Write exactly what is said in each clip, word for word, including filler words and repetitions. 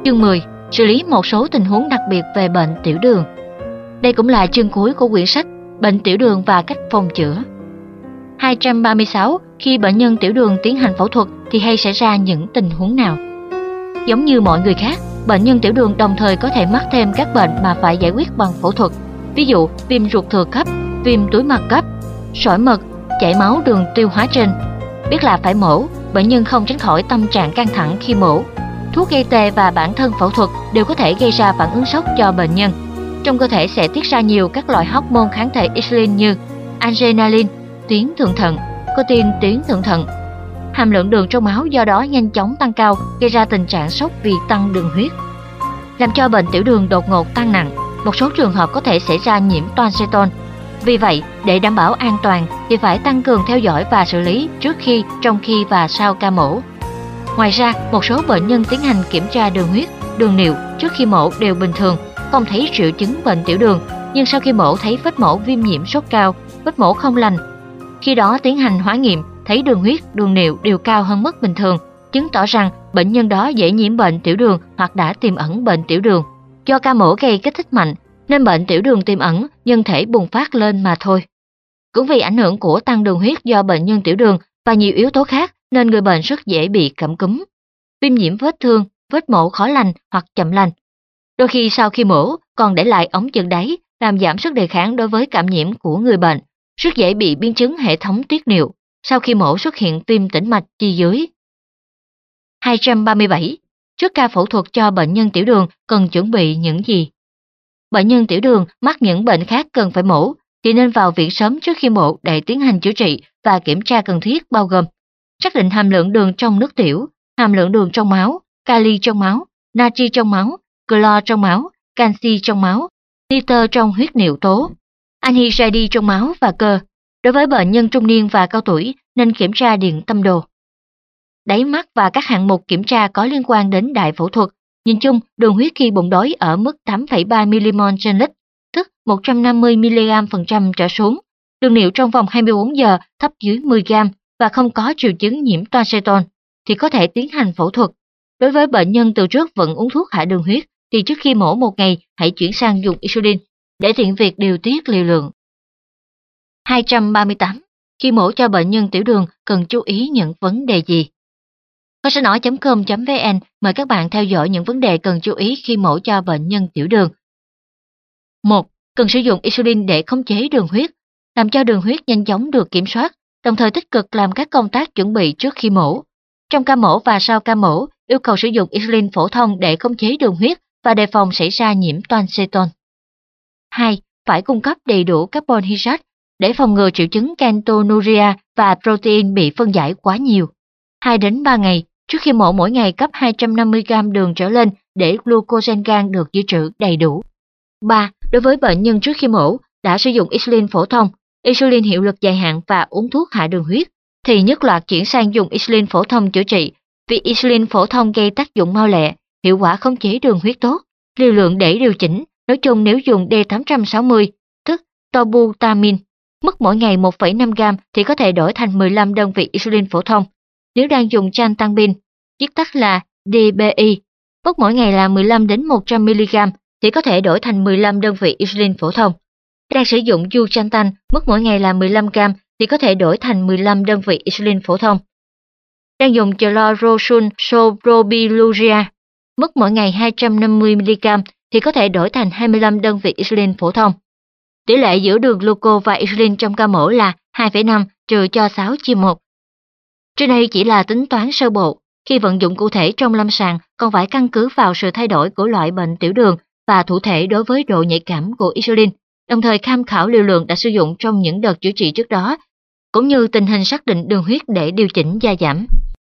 Chương mười. Xử lý một số tình huống đặc biệt về bệnh tiểu đường. Đây cũng là chương cuối của quyển sách Bệnh tiểu đường và cách phòng chữa. hai trăm ba mươi sáu. Khi bệnh nhân tiểu đường tiến hành phẫu thuật thì hay xảy ra những tình huống nào? Giống như mọi người khác, bệnh nhân tiểu đường đồng thời có thể mắc thêm các bệnh mà phải giải quyết bằng phẫu thuật. Ví dụ, viêm ruột thừa cấp, viêm túi mật cấp, sỏi mật, chảy máu đường tiêu hóa trên. Biết là phải mổ, bệnh nhân không tránh khỏi tâm trạng căng thẳng khi mổ. Thuốc gây tê và bản thân phẫu thuật đều có thể gây ra phản ứng sốc cho bệnh nhân. Trong cơ thể sẽ tiết ra nhiều các loại hormone kháng thể insulin như adrenaline, tuyến thượng thận, cortisol tuyến thượng thận. Hàm lượng đường trong máu do đó nhanh chóng tăng cao, gây ra tình trạng sốc vì tăng đường huyết, làm cho bệnh tiểu đường đột ngột tăng nặng. Một số trường hợp có thể xảy ra nhiễm toan ceton. Vì vậy, để đảm bảo an toàn thì phải tăng cường theo dõi và xử lý trước khi, trong khi và sau ca mổ. Ngoài ra, một số bệnh nhân tiến hành kiểm tra đường huyết, đường niệu trước khi mổ đều bình thường, không thấy triệu chứng bệnh tiểu đường, nhưng sau khi mổ thấy vết mổ viêm nhiễm sốt cao, vết mổ không lành. Khi đó tiến hành hóa nghiệm, thấy đường huyết, đường niệu đều cao hơn mức bình thường, chứng tỏ rằng bệnh nhân đó dễ nhiễm bệnh tiểu đường hoặc đã tiềm ẩn bệnh tiểu đường. Do ca mổ gây kích thích mạnh, nên bệnh tiểu đường tiềm ẩn nhân thể bùng phát lên mà thôi. Cũng vì ảnh hưởng của tăng đường huyết do bệnh nhân tiểu đường và nhiều yếu tố khác nên người bệnh rất dễ bị cảm cúm, viêm nhiễm vết thương, vết mổ khó lành hoặc chậm lành. Đôi khi sau khi mổ còn để lại ống chân đáy, làm giảm sức đề kháng đối với cảm nhiễm của người bệnh, rất dễ bị biến chứng hệ thống tiết niệu. Sau khi mổ xuất hiện viêm tĩnh mạch chi dưới. hai trăm ba mươi bảy. Trước ca phẫu thuật cho bệnh nhân tiểu đường cần chuẩn bị những gì? Bệnh nhân tiểu đường mắc những bệnh khác cần phải mổ thì nên vào viện sớm trước khi mổ để tiến hành chữa trị và kiểm tra cần thiết bao gồm xác định hàm lượng đường trong nước tiểu, hàm lượng đường trong máu, kali trong máu, natri trong máu, clo trong máu, canxi trong máu, nitơ trong huyết niệu tố, anhydride trong máu và cơ. Đối với bệnh nhân trung niên và cao tuổi nên kiểm tra điện tâm đồ. Đáy mắt và các hạng mục kiểm tra có liên quan đến đại phẫu thuật. Nhìn chung, đường huyết khi bụng đói ở mức tám phẩy ba milimol trên lít, tức một trăm năm mươi mi-li-gam phần trăm trở xuống. Đường niệu trong vòng hai mươi bốn giờ thấp dưới mười gam và không có triệu chứng nhiễm toan ceton thì có thể tiến hành phẫu thuật. Đối với bệnh nhân từ trước vẫn uống thuốc hạ đường huyết thì trước khi mổ một ngày hãy chuyển sang dùng insulin để tiện việc điều tiết liều lượng. hai trăm ba mươi tám. Khi mổ cho bệnh nhân tiểu đường cần chú ý những vấn đề gì? Kho sách nói chấm com chấm vn mời các bạn theo dõi những vấn đề cần chú ý khi mổ cho bệnh nhân tiểu đường. một. Cần sử dụng insulin để khống chế đường huyết, làm cho đường huyết nhanh chóng được kiểm soát, đồng thời tích cực làm các công tác chuẩn bị trước khi mổ. Trong ca mổ và sau ca mổ, yêu cầu sử dụng insulin phổ thông để khống chế đường huyết và đề phòng xảy ra nhiễm toan ceton. hai. Phải cung cấp đầy đủ carbon hydrate để phòng ngừa triệu chứng ketonuria và protein bị phân giải quá nhiều. hai đến ba ngày trước khi mổ mỗi ngày cấp hai trăm năm mươi gam đường trở lên để glucogen gan được dự trữ đầy đủ. ba. Đối với bệnh nhân trước khi mổ đã sử dụng insulin phổ thông, insulin hiệu lực dài hạn và uống thuốc hạ đường huyết, thì nhất loạt chuyển sang dùng insulin phổ thông chữa trị, vì insulin phổ thông gây tác dụng mau lẹ, hiệu quả khống chế đường huyết tốt, liều lượng để điều chỉnh. Nói chung nếu dùng D tám trăm sáu mươi, tức tobutamin, mức mỗi ngày một phẩy năm gam thì có thể đổi thành mười lăm đơn vị insulin phổ thông. Nếu đang dùng Chantanbin, viết tắt là D B I, mức mỗi ngày là mười lăm đến một trăm mi-li-gam thì có thể đổi thành mười lăm đơn vị insulin phổ thông. Đang sử dụng Duchantan, mức mỗi ngày là mười lăm gam thì có thể đổi thành mười lăm đơn vị insulin phổ thông. Đang dùng Chlorosul Soprobiluria, mức mỗi ngày hai trăm năm mươi mi-li-gam thì có thể đổi thành hai mươi lăm đơn vị insulin phổ thông. Tỷ lệ giữa đường gluco và insulin trong ca mổ là hai phẩy năm trừ cho sáu chia một. Trên đây chỉ là tính toán sơ bộ, khi vận dụng cụ thể trong lâm sàng còn phải căn cứ vào sự thay đổi của loại bệnh tiểu đường và thủ thể đối với độ nhạy cảm của insulin, đồng thời tham khảo liều lượng đã sử dụng trong những đợt chữa trị trước đó, cũng như tình hình xác định đường huyết để điều chỉnh gia giảm.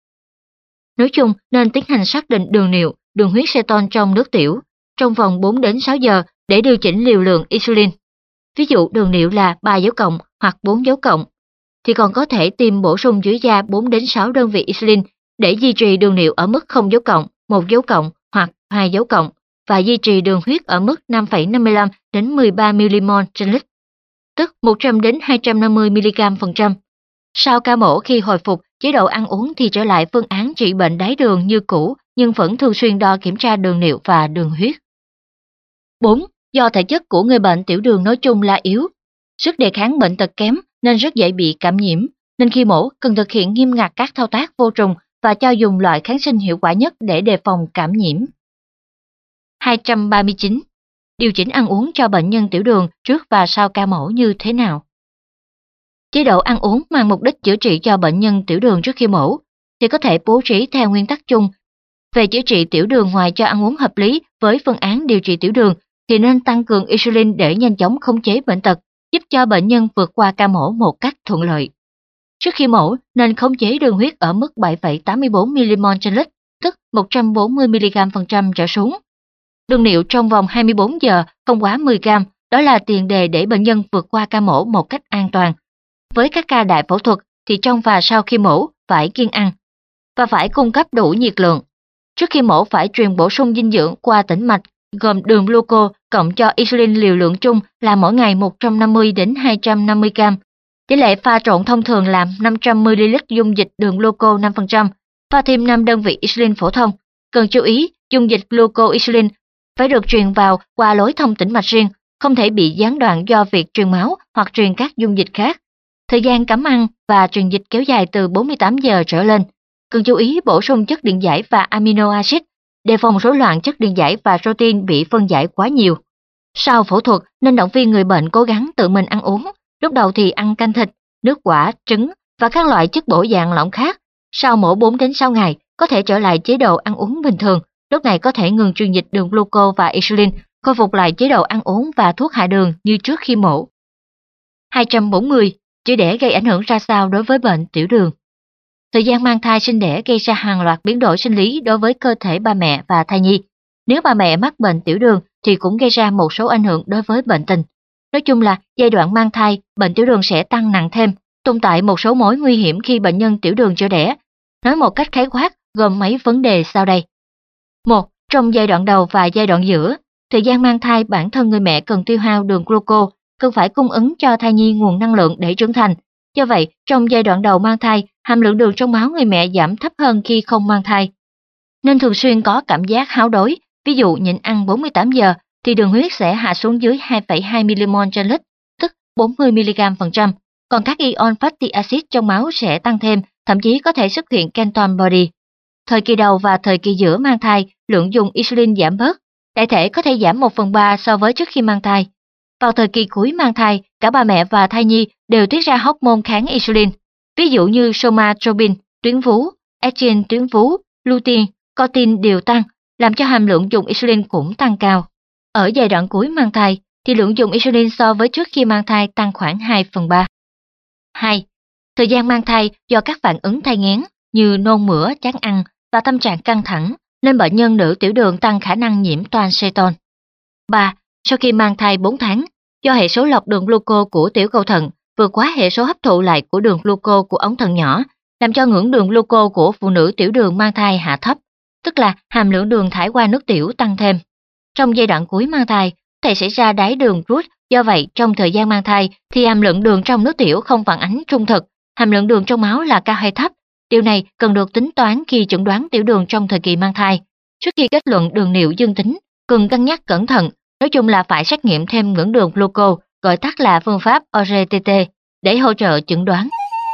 Nói chung, nên tiến hành xác định đường niệu, đường huyết ceton trong nước tiểu trong vòng bốn đến sáu giờ để điều chỉnh liều lượng insulin. Ví dụ đường niệu là ba dấu cộng hoặc bốn dấu cộng, thì còn có thể tiêm bổ sung dưới da bốn đến sáu đơn vị insulin để duy trì đường niệu ở mức không dấu cộng, một dấu cộng hoặc hai dấu cộng và duy trì đường huyết ở mức năm phẩy năm mươi lăm đến mười ba milimol trên lít, tức một trăm đến hai trăm năm mươi mi-li-gam phần trăm. Sau ca mổ khi hồi phục, chế độ ăn uống thì trở lại phương án trị bệnh đái đường như cũ nhưng vẫn thường xuyên đo kiểm tra đường niệu và đường huyết. bốn. Do thể chất của người bệnh tiểu đường nói chung là yếu, sức đề kháng bệnh tật kém nên rất dễ bị cảm nhiễm, nên khi mổ cần thực hiện nghiêm ngặt các thao tác vô trùng và cho dùng loại kháng sinh hiệu quả nhất để đề phòng cảm nhiễm. hai trăm ba mươi chín. Điều chỉnh ăn uống cho bệnh nhân tiểu đường trước và sau ca mổ như thế nào? Chế độ ăn uống mang mục đích chữa trị cho bệnh nhân tiểu đường trước khi mổ thì có thể bố trí theo nguyên tắc chung. Về chữa trị tiểu đường, ngoài cho ăn uống hợp lý với phương án điều trị tiểu đường thì nên tăng cường insulin để nhanh chóng khống chế bệnh tật, giúp cho bệnh nhân vượt qua ca mổ một cách thuận lợi. Trước khi mổ nên khống chế đường huyết ở mức bảy phẩy tám mươi bốn mi-li-mol trên lít, tức một trăm bốn mươi mi-li-gam phần trăm trở xuống. Đường niệu trong vòng hai mươi bốn giờ không quá mười gam, đó là tiền đề để bệnh nhân vượt qua ca mổ một cách an toàn. Với các ca đại phẫu thuật thì trong và sau khi mổ phải kiêng ăn và phải cung cấp đủ nhiệt lượng. Trước khi mổ phải truyền bổ sung dinh dưỡng qua tĩnh mạch gồm đường glucose cộng cho insulin liều lượng chung là mỗi ngày một trăm năm mươi đến hai trăm năm mươi gam. Tỷ lệ pha trộn thông thường là năm trăm mi li lít dung dịch đường glucose năm phần trăm, pha thêm năm đơn vị insulin phổ thông. Cần chú ý, dung dịch glucose insulin phải được truyền vào qua lối thông tĩnh mạch riêng, không thể bị gián đoạn do việc truyền máu hoặc truyền các dung dịch khác. Thời gian cấm ăn và truyền dịch kéo dài từ bốn mươi tám giờ trở lên. Cần chú ý bổ sung chất điện giải và amino acid, đề phòng rối loạn chất điện giải và protein bị phân giải quá nhiều. Sau phẫu thuật nên động viên người bệnh cố gắng tự mình ăn uống, lúc đầu thì ăn canh thịt, nước quả, trứng và các loại chất bổ dạng lỏng khác. Sau mổ bốn đến sáu ngày có thể trở lại chế độ ăn uống bình thường, lúc này có thể ngừng truyền dịch đường glucose và insulin, khôi phục lại chế độ ăn uống và thuốc hạ đường như trước khi mổ. hai trăm bốn mươi. Chữa đẻ gây ảnh hưởng ra sao đối với bệnh tiểu đường? Thời gian mang thai sinh đẻ gây ra hàng loạt biến đổi sinh lý đối với cơ thể ba mẹ và thai nhi. Nếu bà mẹ mắc bệnh tiểu đường thì cũng gây ra một số ảnh hưởng đối với bệnh tình. Nói chung là giai đoạn mang thai, bệnh tiểu đường sẽ tăng nặng thêm, tồn tại một số mối nguy hiểm khi bệnh nhân tiểu đường chưa đẻ. Nói một cách khái quát gồm mấy vấn đề sau đây. một. Trong giai đoạn đầu và giai đoạn giữa, thời gian mang thai bản thân người mẹ cần tiêu hao đường glucose, cần phải cung ứng cho thai nhi nguồn năng lượng để trưởng thành. Do vậy, trong giai đoạn đầu mang thai, hàm lượng đường trong máu người mẹ giảm thấp hơn khi không mang thai. Nên thường xuyên có cảm giác háo đói, ví dụ nhịn ăn bốn mươi tám giờ thì đường huyết sẽ hạ xuống dưới hai phẩy hai mi-li-mol trên lít, tức bốn mươi mi-li-gam phần trăm, còn các ion fatty acid trong máu sẽ tăng thêm, thậm chí có thể xuất hiện ketone body. Thời kỳ đầu và thời kỳ giữa mang thai, lượng dùng insulin giảm bớt, đại thể có thể giảm một phần ba so với trước khi mang thai. Vào thời kỳ cuối mang thai, cả bà mẹ và thai nhi đều tiết ra hormone kháng insulin, ví dụ như somatropin, tuyến vú, estrogen tuyến vú, lutein, cortin đều tăng, làm cho hàm lượng dùng insulin cũng tăng cao. Ở giai đoạn cuối mang thai thì lượng dùng insulin so với trước khi mang thai tăng khoảng hai phần ba. hai. Thời gian mang thai do các phản ứng thai nghén như nôn mửa, chán ăn và tâm trạng căng thẳng nên bệnh nhân nữ tiểu đường tăng khả năng nhiễm toan ceton. ba. Sau khi mang thai bốn tháng, do hệ số lọc đường glucose của tiểu cầu thận vượt quá hệ số hấp thụ lại của đường glucose của ống thận nhỏ, làm cho ngưỡng đường glucose của phụ nữ tiểu đường mang thai hạ thấp, tức là hàm lượng đường thải qua nước tiểu tăng thêm. Trong giai đoạn cuối mang thai, có thể xảy ra đái đường glut, do vậy trong thời gian mang thai thì hàm lượng đường trong nước tiểu không phản ánh trung thực, hàm lượng đường trong máu là cao hay thấp. Điều này cần được tính toán khi chẩn đoán tiểu đường trong thời kỳ mang thai. Trước khi kết luận đường niệu dương tính, cần cân nhắc cẩn thận, nói chung là phải xét nghiệm thêm ngưỡng đường glucose, gọi tắt là phương pháp o rờ tê tê, để hỗ trợ chẩn đoán.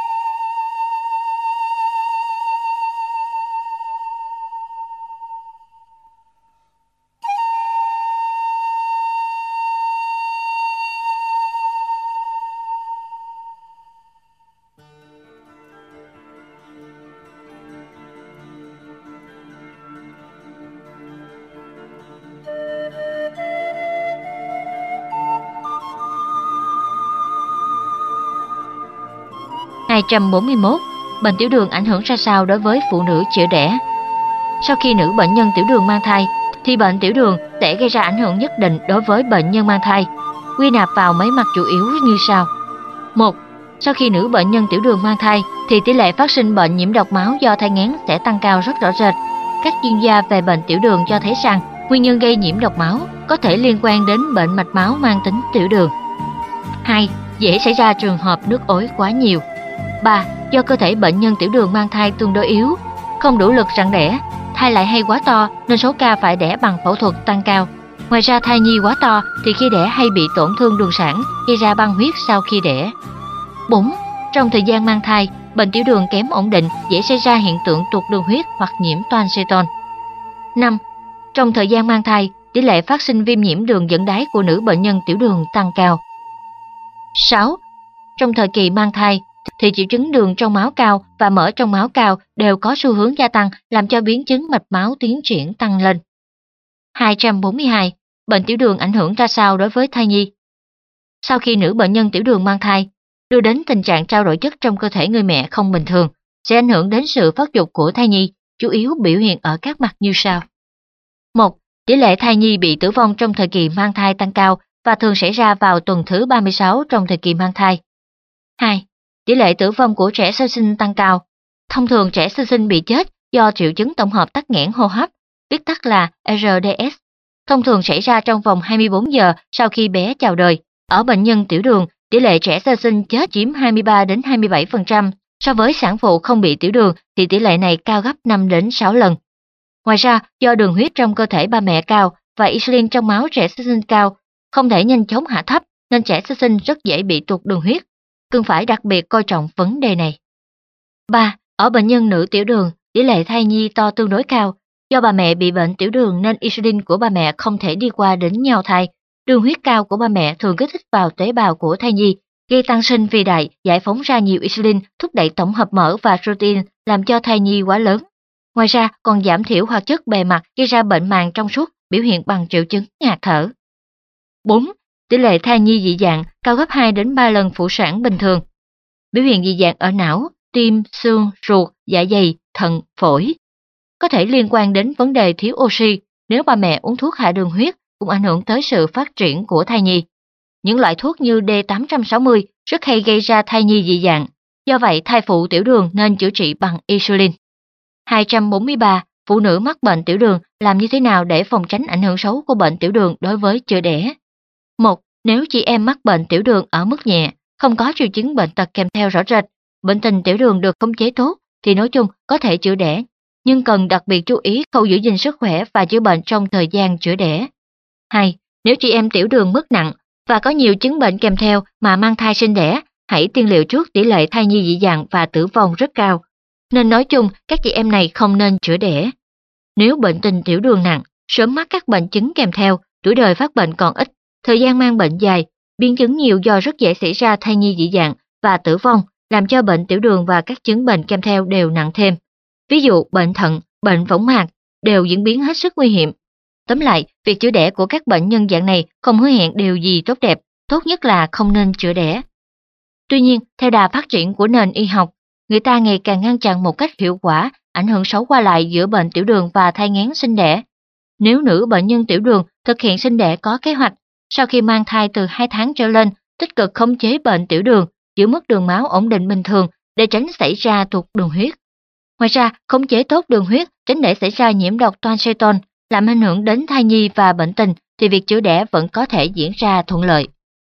hai trăm bốn mươi mốt. Bệnh tiểu đường ảnh hưởng ra sao đối với phụ nữ chữa đẻ? Sau khi nữ bệnh nhân tiểu đường mang thai, thì bệnh tiểu đường sẽ gây ra ảnh hưởng nhất định đối với bệnh nhân mang thai. Quy nạp vào mấy mặt chủ yếu như sau. một. Sau khi nữ bệnh nhân tiểu đường mang thai, thì tỷ lệ phát sinh bệnh nhiễm độc máu do thai nghén sẽ tăng cao rất rõ rệt. Các chuyên gia về bệnh tiểu đường cho thấy rằng nguyên nhân gây nhiễm độc máu có thể liên quan đến bệnh mạch máu mang tính tiểu đường. hai. Dễ xảy ra trường hợp nước ối quá nhiều. ba. Do cơ thể bệnh nhân tiểu đường mang thai tương đối yếu, không đủ lực rặn đẻ, thai lại hay quá to nên số ca phải đẻ bằng phẫu thuật tăng cao. Ngoài ra thai nhi quá to thì khi đẻ hay bị tổn thương đường sản, gây ra băng huyết sau khi đẻ. bốn. Trong thời gian mang thai, bệnh tiểu đường kém ổn định dễ xảy ra hiện tượng tụt đường huyết hoặc nhiễm toan ceton. năm. Trong thời gian mang thai, tỷ lệ phát sinh viêm nhiễm đường dẫn đái của nữ bệnh nhân tiểu đường tăng cao. sáu. Trong thời kỳ mang thai, thì triệu chứng đường trong máu cao và mỡ trong máu cao đều có xu hướng gia tăng, làm cho biến chứng mạch máu tiến triển tăng lên. hai trăm bốn mươi hai. Bệnh tiểu đường ảnh hưởng ra sao đối với thai nhi? Sau khi nữ bệnh nhân tiểu đường mang thai, đưa đến tình trạng trao đổi chất trong cơ thể người mẹ không bình thường, sẽ ảnh hưởng đến sự phát dục của thai nhi, chủ yếu biểu hiện ở các mặt như sau. một. Tỷ lệ thai nhi bị tử vong trong thời kỳ mang thai tăng cao và thường xảy ra vào tuần thứ ba mươi sáu trong thời kỳ mang thai. hai. Tỷ lệ tử vong của trẻ sơ sinh tăng cao. Thông thường trẻ sơ sinh bị chết do triệu chứng tổng hợp tắc nghẽn hô hấp, viết tắt là rờ đê ét. Thông thường xảy ra trong vòng hai mươi bốn giờ sau khi bé chào đời. Ở bệnh nhân tiểu đường, tỷ lệ trẻ sơ sinh chết chiếm hai mươi ba đến hai mươi bảy phần trăm, so với sản phụ không bị tiểu đường thì tỷ lệ này cao gấp năm đến sáu lần. Ngoài ra, do đường huyết trong cơ thể ba mẹ cao và insulin trong máu trẻ sơ sinh cao, không thể nhanh chóng hạ thấp nên trẻ sơ sinh rất dễ bị tụt đường huyết. Cần phải đặc biệt coi trọng vấn đề này. ba. Ở bệnh nhân nữ tiểu đường, tỷ lệ thai nhi to tương đối cao. Do bà mẹ bị bệnh tiểu đường nên insulin của bà mẹ không thể đi qua đến nhau thai. Đường huyết cao của bà mẹ thường kích thích vào tế bào của thai nhi, gây tăng sinh phi đại, giải phóng ra nhiều insulin, thúc đẩy tổng hợp mỡ và protein, làm cho thai nhi quá lớn. Ngoài ra, còn giảm thiểu hoạt chất bề mặt, gây ra bệnh màng trong suốt, biểu hiện bằng triệu chứng ngạt thở. bốn. Tỷ lệ thai nhi dị dạng cao gấp hai đến ba lần phụ sản bình thường. Biểu hiện dị dạng ở não, tim, xương, ruột, dạ dày, thận, phổi. Có thể liên quan đến vấn đề thiếu oxy, nếu bà mẹ uống thuốc hạ đường huyết cũng ảnh hưởng tới sự phát triển của thai nhi. Những loại thuốc như D tám trăm sáu mươi rất hay gây ra thai nhi dị dạng, do vậy thai phụ tiểu đường nên chữa trị bằng insulin. hai trăm bốn mươi ba. Phụ nữ mắc bệnh tiểu đường làm như thế nào để phòng tránh ảnh hưởng xấu của bệnh tiểu đường đối với chữa đẻ? một. Nếu chị em mắc bệnh tiểu đường ở mức nhẹ, không có triệu chứng bệnh tật kèm theo rõ rệt, bệnh tình tiểu đường được khống chế tốt, thì nói chung có thể chữa đẻ, nhưng cần đặc biệt chú ý khâu giữ gìn sức khỏe và chữa bệnh trong thời gian chữa đẻ. hai. Nếu chị em tiểu đường mức nặng và có nhiều chứng bệnh kèm theo mà mang thai sinh đẻ, hãy tiên liệu trước tỷ lệ thai nhi dị dạng và tử vong rất cao. Nên nói chung, các chị em này không nên chữa đẻ. Nếu bệnh tình tiểu đường nặng, sớm mắc các bệnh chứng kèm theo, tuổi đời phát bệnh còn ít, thời gian mang bệnh dài, biến chứng nhiều do rất dễ xảy ra thai nhi dị dạng và tử vong, làm cho bệnh tiểu đường và các chứng bệnh kèm theo đều nặng thêm. Ví dụ bệnh thận, bệnh võng mạc đều diễn biến hết sức nguy hiểm. Tóm lại, việc chữa đẻ của các bệnh nhân dạng này không hứa hẹn điều gì tốt đẹp, tốt nhất là không nên chữa đẻ. Tuy nhiên, theo đà phát triển của nền y học, người ta ngày càng ngăn chặn một cách hiệu quả ảnh hưởng xấu qua lại giữa bệnh tiểu đường và thai nghén sinh đẻ. Nếu nữ bệnh nhân tiểu đường thực hiện sinh đẻ có kế hoạch, sau khi mang thai từ hai tháng trở lên, tích cực khống chế bệnh tiểu đường, giữ mức đường máu ổn định bình thường để tránh xảy ra tụt đường huyết. Ngoài ra, khống chế tốt đường huyết tránh để xảy ra nhiễm độc toan ceton, làm ảnh hưởng đến thai nhi và bệnh tình, thì việc chữa đẻ vẫn có thể diễn ra thuận lợi.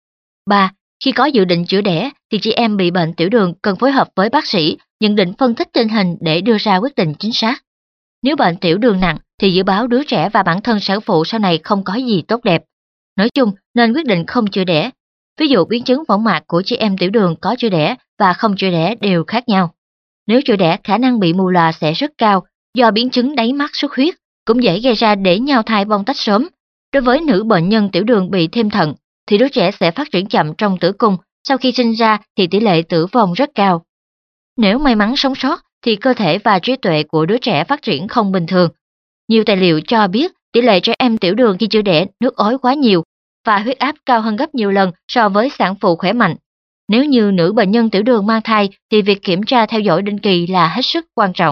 ba. Khi có dự định chữa đẻ, thì chị em bị bệnh tiểu đường cần phối hợp với bác sĩ, nhận định phân tích tình hình để đưa ra quyết định chính xác. Nếu bệnh tiểu đường nặng, thì dự báo đứa trẻ và bản thân sản phụ sau này không có gì tốt đẹp. Nói chung, nên quyết định không chữa đẻ. Ví dụ biến chứng võng mạc của chị em tiểu đường có chữa đẻ và không chữa đẻ đều khác nhau. Nếu chữa đẻ, khả năng bị mù lòa sẽ rất cao, do biến chứng đáy mắt xuất huyết, cũng dễ gây ra để nhau thai bong tách sớm. Đối với nữ bệnh nhân tiểu đường bị thêm thận, thì đứa trẻ sẽ phát triển chậm trong tử cung, sau khi sinh ra thì tỷ lệ tử vong rất cao. Nếu may mắn sống sót, thì cơ thể và trí tuệ của đứa trẻ phát triển không bình thường. Nhiều tài liệu cho biết tỷ lệ trẻ em tiểu đường khi chữa đẻ nước ối quá nhiều và huyết áp cao hơn gấp nhiều lần so với sản phụ khỏe mạnh. Nếu như nữ bệnh nhân tiểu đường mang thai thì việc kiểm tra theo dõi định kỳ là hết sức quan trọng.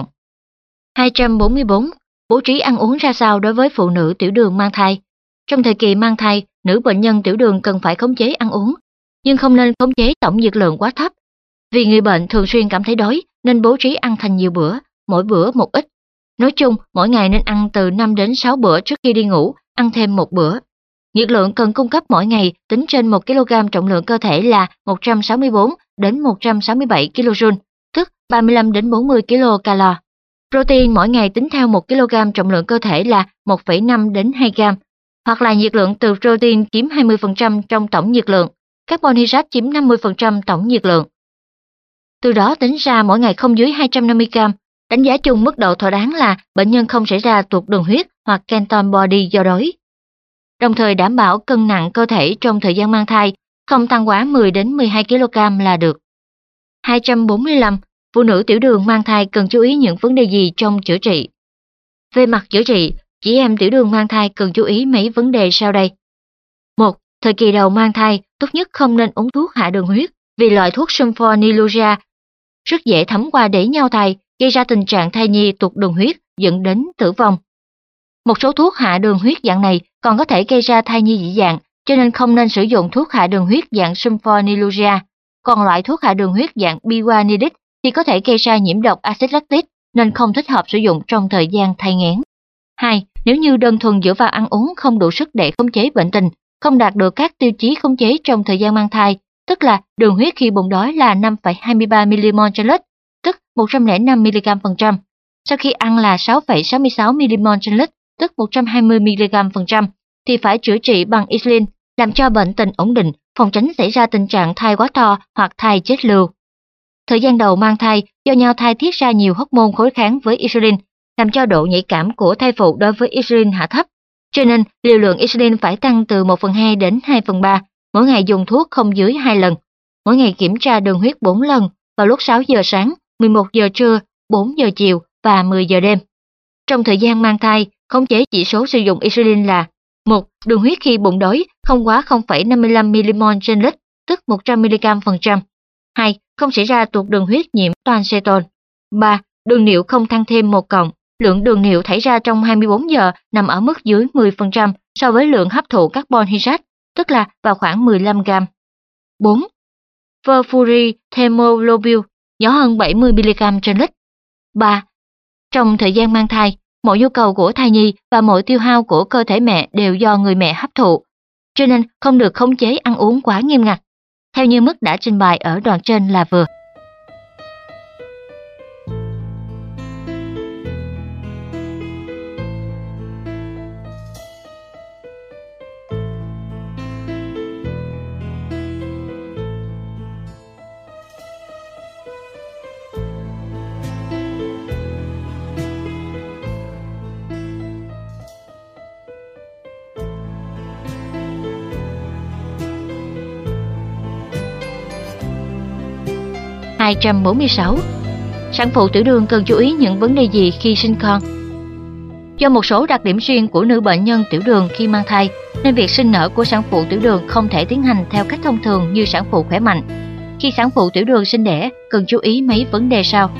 hai trăm bốn mươi bốn. Bố trí ăn uống ra sao đối với phụ nữ tiểu đường mang thai? Trong thời kỳ mang thai, nữ bệnh nhân tiểu đường cần phải khống chế ăn uống, nhưng không nên khống chế tổng dược lượng quá thấp. Vì người bệnh thường xuyên cảm thấy đói nên bố trí ăn thành nhiều bữa, mỗi bữa một ít. Nói chung, mỗi ngày nên ăn từ năm đến sáu bữa trước khi đi ngủ, ăn thêm một bữa. Nhiệt lượng cần cung cấp mỗi ngày tính trên một ki lô gam trọng lượng cơ thể là một trăm sáu mươi bốn đến một trăm sáu mươi bảy ki lô giun, tức ba mươi lăm đến bốn mươi ki lô calo. Protein mỗi ngày tính theo một ki lô gam trọng lượng cơ thể là một phẩy năm đến hai gam, hoặc là nhiệt lượng từ protein chiếm hai mươi phần trăm trong tổng nhiệt lượng, carbon hydrate chiếm năm mươi phần trăm tổng nhiệt lượng. Từ đó tính ra mỗi ngày không dưới hai trăm năm mươi gam, đánh giá chung mức độ thỏa đáng là bệnh nhân không xảy ra tụt đường huyết hoặc ketone body do đói. Đồng thời đảm bảo cân nặng cơ thể trong thời gian mang thai không tăng quá mười đến mười hai ki lô gam là được. hai trăm bốn mươi lăm. Phụ nữ tiểu đường mang thai cần chú ý những vấn đề gì trong chữa trị? Về mặt chữa trị, chị em tiểu đường mang thai cần chú ý mấy vấn đề sau đây. một. Thời kỳ đầu mang thai, tốt nhất không nên uống thuốc hạ đường huyết vì loại thuốc sulfonylurea rất dễ thấm qua đẩy nhau thai, gây ra tình trạng thai nhi tụt đường huyết dẫn đến tử vong. Một số thuốc hạ đường huyết dạng này còn có thể gây ra thai nhi dị dạng, cho nên không nên sử dụng thuốc hạ đường huyết dạng sulfonylurea. Còn loại thuốc hạ đường huyết dạng biwanidix thì có thể gây ra nhiễm độc axit lactic nên không thích hợp sử dụng trong thời gian thai nghén. hai. Nếu như đơn thuần dựa vào ăn uống không đủ sức để khống chế bệnh tình, không đạt được các tiêu chí khống chế trong thời gian mang thai, tức là đường huyết khi bụng đói là năm phẩy hai mươi ba milimol trên lít, tức một trăm lẻ năm mi-li-gam phần trăm. Sau khi ăn là sáu phẩy sáu mươi sáu milimol trên lít, tức một trăm hai mươi mi-li-gam phần trăm, thì phải chữa trị bằng insulin, làm cho bệnh tình ổn định, phòng tránh xảy ra tình trạng thai quá to hoặc thai chết lưu. Thời gian đầu mang thai, do nhau thai tiết ra nhiều hormone khối kháng với insulin, làm cho độ nhạy cảm của thai phụ đối với insulin hạ thấp. Cho nên, liều lượng insulin phải tăng từ một phần hai đến hai phần ba, mỗi ngày dùng thuốc không dưới hai lần. Mỗi ngày kiểm tra đường huyết bốn lần, vào lúc sáu giờ sáng, mười một giờ trưa, bốn giờ chiều và mười giờ đêm. Trong thời gian mang thai, khống chế chỉ số sử dụng insulin là: một. Đường huyết khi bụng đói không quá không phẩy năm mươi lăm milimol trên lít, tức một trăm mi-li-gam phần trăm. hai. Không xảy ra tụt đường huyết nhiễm toan ceton. ba. Đường niệu không tăng thêm một cọng. Lượng đường niệu thải ra trong hai mươi bốn giờ nằm ở mức dưới mười phần trăm so với lượng hấp thụ carbon hydrate, tức là vào khoảng mười lăm gam. bốn. Perfuri hemoglobin nhỏ hơn bảy mươi mi-li-gam trên lít. ba. Trong thời gian mang thai, mọi nhu cầu của thai nhi và mọi tiêu hao của cơ thể mẹ đều do người mẹ hấp thụ, cho nên không được khống chế ăn uống quá nghiêm ngặt, theo như mức đã trình bày ở đoạn trên là vừa. hai trăm bốn mươi sáu. Sản phụ tiểu đường cần chú ý những vấn đề gì khi sinh con? Do một số đặc điểm riêng của nữ bệnh nhân tiểu đường khi mang thai, nên việc sinh nở của sản phụ tiểu đường không thể tiến hành theo cách thông thường như sản phụ khỏe mạnh. Khi sản phụ tiểu đường sinh đẻ, cần chú ý mấy vấn đề sau.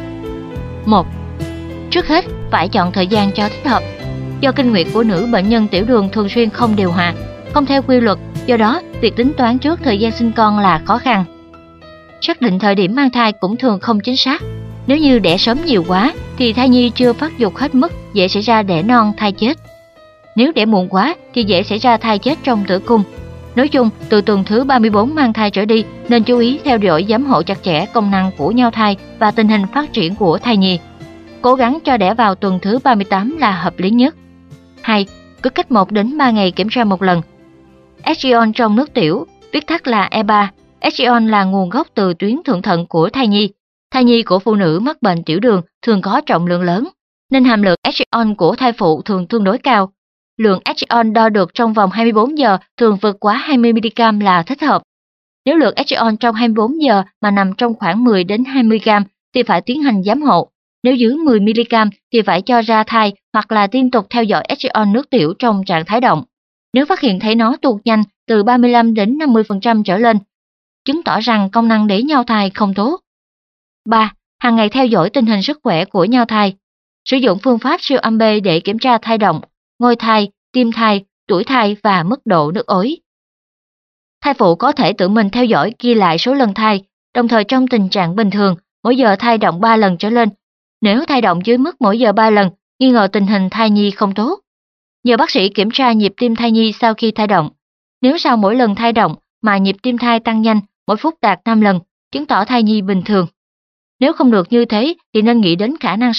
một. Trước hết, phải chọn thời gian cho thích hợp. Do kinh nguyệt của nữ bệnh nhân tiểu đường thường xuyên không điều hòa, không theo quy luật, do đó việc tính toán trước thời gian sinh con là khó khăn. Xác định thời điểm mang thai cũng thường không chính xác. Nếu như đẻ sớm nhiều quá thì thai nhi chưa phát dục hết mức, dễ xảy ra đẻ non thai chết. Nếu đẻ muộn quá thì dễ xảy ra thai chết trong tử cung. Nói chung, từ tuần thứ ba mươi bốn mang thai trở đi nên chú ý theo dõi giám hộ chặt chẽ công năng của nhau thai và tình hình phát triển của thai nhi. Cố gắng cho đẻ vào tuần thứ ba mươi tám là hợp lý nhất. hai. Cứ cách một đến ba ngày kiểm tra một lần. Estrogen trong nước tiểu, viết tắt là E ba. Estrogen là nguồn gốc từ tuyến thượng thận của thai nhi. Thai nhi của phụ nữ mắc bệnh tiểu đường thường có trọng lượng lớn, nên hàm lượng estrogen của thai phụ thường tương đối cao. Lượng estrogen đo được trong vòng hai mươi bốn giờ thường vượt quá hai mươi mi-li-gam là thích hợp. Nếu lượng estrogen trong hai mươi bốn giờ mà nằm trong khoảng mười đến hai mươi gam thì phải tiến hành giám hộ. Nếu dưới mười mi-li-gam thì phải cho ra thai hoặc là liên tục theo dõi estrogen nước tiểu trong trạng thái động. Nếu phát hiện thấy nó tụt nhanh từ ba mươi lăm đến năm mươi phần trăm trở lên, chứng tỏ rằng công năng để nhau thai không tốt. ba. Hàng ngày theo dõi tình hình sức khỏe của nhau thai. Sử dụng phương pháp siêu âm B để kiểm tra thai động, ngôi thai, tim thai, tuổi thai và mức độ nước ối. Thai phụ có thể tự mình theo dõi ghi lại số lần thai, đồng thời trong tình trạng bình thường, mỗi giờ thai động ba lần trở lên. Nếu thai động dưới mức mỗi giờ ba lần, nghi ngờ tình hình thai nhi không tốt. Nhờ bác sĩ kiểm tra nhịp tim thai nhi sau khi thai động. Nếu sau mỗi lần thai động mà nhịp tim thai tăng nhanh, mỗi phút đạt năm lần, chứng tỏ thai nhi bình thường. Nếu không được như thế thì nên nghĩ đến khả năng xấu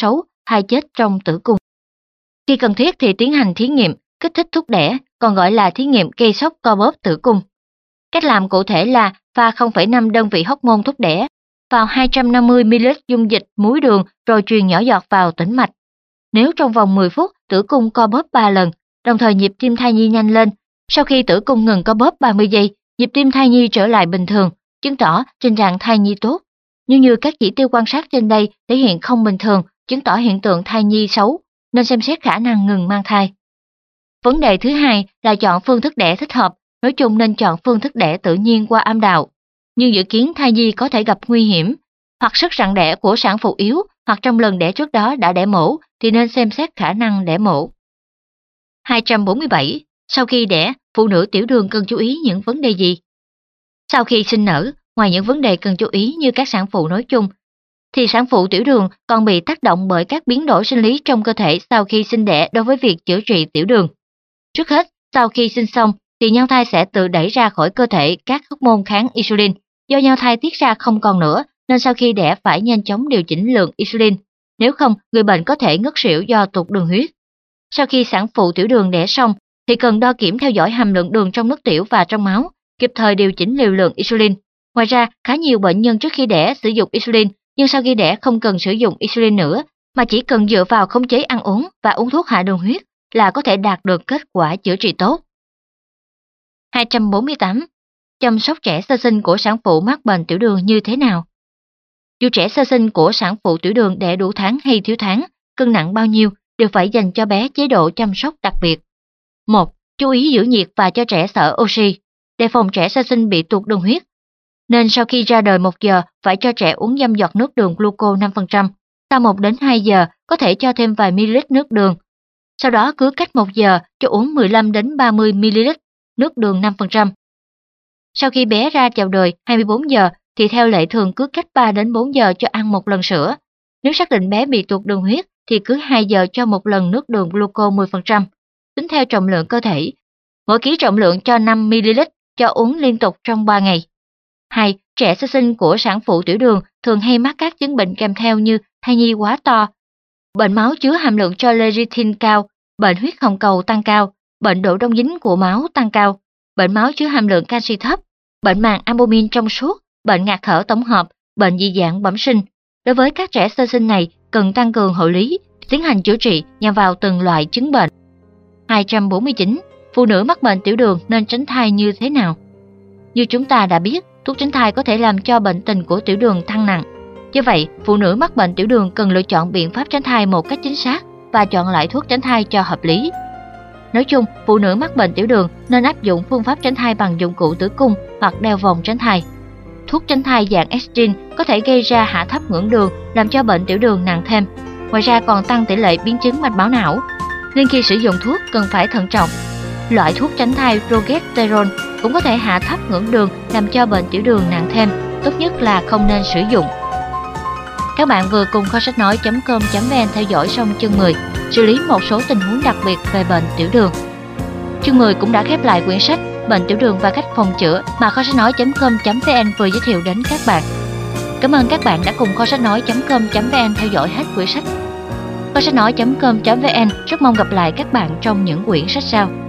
thai chết trong tử cung. Khi cần thiết thì tiến hành thí nghiệm kích thích thuốc đẻ, còn gọi là thí nghiệm gây sốc co bóp tử cung. Cách làm cụ thể là pha không phẩy năm đơn vị hormone thuốc đẻ vào hai trăm năm mươi mi li lít dung dịch muối đường rồi truyền nhỏ giọt vào tĩnh mạch. Nếu trong vòng mười phút tử cung co bóp ba lần, đồng thời nhịp tim thai nhi nhanh lên, sau khi tử cung ngừng co bóp ba mươi giây, nhịp tim thai nhi trở lại bình thường, chứng tỏ tình trạng thai nhi tốt. Nhưng như các chỉ tiêu quan sát trên đây thể hiện không bình thường, chứng tỏ hiện tượng thai nhi xấu, nên xem xét khả năng ngừng mang thai. Vấn đề thứ hai là chọn phương thức đẻ thích hợp, nói chung nên chọn phương thức đẻ tự nhiên qua âm đạo. Nhưng dự kiến thai nhi có thể gặp nguy hiểm, hoặc sức rặn đẻ của sản phụ yếu, hoặc trong lần đẻ trước đó đã đẻ mổ, thì nên xem xét khả năng đẻ mổ. hai trăm bốn mươi bảy. Sau khi đẻ, phụ nữ tiểu đường cần chú ý những vấn đề gì? Sau khi sinh nở, ngoài những vấn đề cần chú ý như các sản phụ nói chung, thì sản phụ tiểu đường còn bị tác động bởi các biến đổi sinh lý trong cơ thể sau khi sinh đẻ đối với việc chữa trị tiểu đường. Trước hết, sau khi sinh xong, thì nhau thai sẽ tự đẩy ra khỏi cơ thể các hormone kháng insulin. Do nhau thai tiết ra không còn nữa, nên sau khi đẻ phải nhanh chóng điều chỉnh lượng insulin. Nếu không, người bệnh có thể ngất xỉu do tụt đường huyết. Sau khi sản phụ tiểu đường đẻ xong, thì cần đo kiểm theo dõi hàm lượng đường trong nước tiểu và trong máu, kịp thời điều chỉnh liều lượng insulin. Ngoài ra, khá nhiều bệnh nhân trước khi đẻ sử dụng insulin, nhưng sau khi đẻ không cần sử dụng insulin nữa, mà chỉ cần dựa vào khống chế ăn uống và uống thuốc hạ đường huyết là có thể đạt được kết quả chữa trị tốt. hai trăm bốn mươi tám. Chăm sóc trẻ sơ sinh của sản phụ mắc bệnh tiểu đường như thế nào? Dù trẻ sơ sinh của sản phụ tiểu đường đẻ đủ tháng hay thiếu tháng, cân nặng bao nhiêu, đều phải dành cho bé chế độ chăm sóc đặc biệt. một. Chú ý giữ nhiệt và cho trẻ thở oxy, đề phòng trẻ sơ sinh bị tụt đường huyết. Nên sau khi ra đời một giờ, phải cho trẻ uống dăm giọt nước đường gluco năm phần trăm. Sau một đến hai giờ, có thể cho thêm vài ml nước đường. Sau đó cứ cách một giờ cho uống mười lăm đến ba mươi mi li lít nước đường năm phần trăm. Sau khi bé ra chào đời hai mươi bốn giờ, thì theo lệ thường cứ cách ba đến bốn giờ cho ăn một lần sữa. Nếu xác định bé bị tụt đường huyết, thì cứ hai giờ cho một lần nước đường gluco mười phần trăm. Tính theo trọng lượng cơ thể. Mỗi ký trọng lượng cho năm mi li lít, cho uống liên tục trong ba ngày. hai. Trẻ sơ sinh của sản phụ tiểu đường thường hay mắc các chứng bệnh kèm theo như thai nhi quá to, bệnh máu chứa hàm lượng cho lecithin cao, bệnh huyết hồng cầu tăng cao, bệnh độ đông dính của máu tăng cao, bệnh máu chứa hàm lượng canxi thấp, bệnh màng albumin trong suốt, bệnh ngạt thở tổng hợp, bệnh dị dạng bẩm sinh. Đối với các trẻ sơ sinh này, cần tăng cường hộ lý, tiến hành chữa trị nhằm vào từng loại chứng bệnh. hai trăm bốn mươi chín. Phụ nữ mắc bệnh tiểu đường nên tránh thai như thế nào? Như chúng ta đã biết, thuốc tránh thai có thể làm cho bệnh tình của tiểu đường tăng nặng. Do vậy, phụ nữ mắc bệnh tiểu đường cần lựa chọn biện pháp tránh thai một cách chính xác và chọn loại thuốc tránh thai cho hợp lý. Nói chung, phụ nữ mắc bệnh tiểu đường nên áp dụng phương pháp tránh thai bằng dụng cụ tử cung hoặc đeo vòng tránh thai. Thuốc tránh thai dạng estrogen có thể gây ra hạ thấp ngưỡng đường, làm cho bệnh tiểu đường nặng thêm. Ngoài ra còn tăng tỷ lệ biến chứng mạch máu não. Nên khi sử dụng thuốc cần phải thận trọng. Loại thuốc tránh thai progesterone cũng có thể hạ thấp ngưỡng đường, làm cho bệnh tiểu đường nặng thêm. Tốt nhất là không nên sử dụng. Các bạn vừa cùng kho sách nói chấm com chấm vn theo dõi xong chương mười, xử lý một số tình huống đặc biệt về bệnh tiểu đường. Chương mười cũng đã khép lại quyển sách Bệnh tiểu đường và cách phòng chữa mà kho sách nói chấm com chấm vn vừa giới thiệu đến các bạn. Cảm ơn các bạn đã cùng kho sách nói chấm com chấm vn theo dõi hết quyển sách. Kho sách nói chấm com chấm vn rất mong gặp lại các bạn trong những quyển sách sau.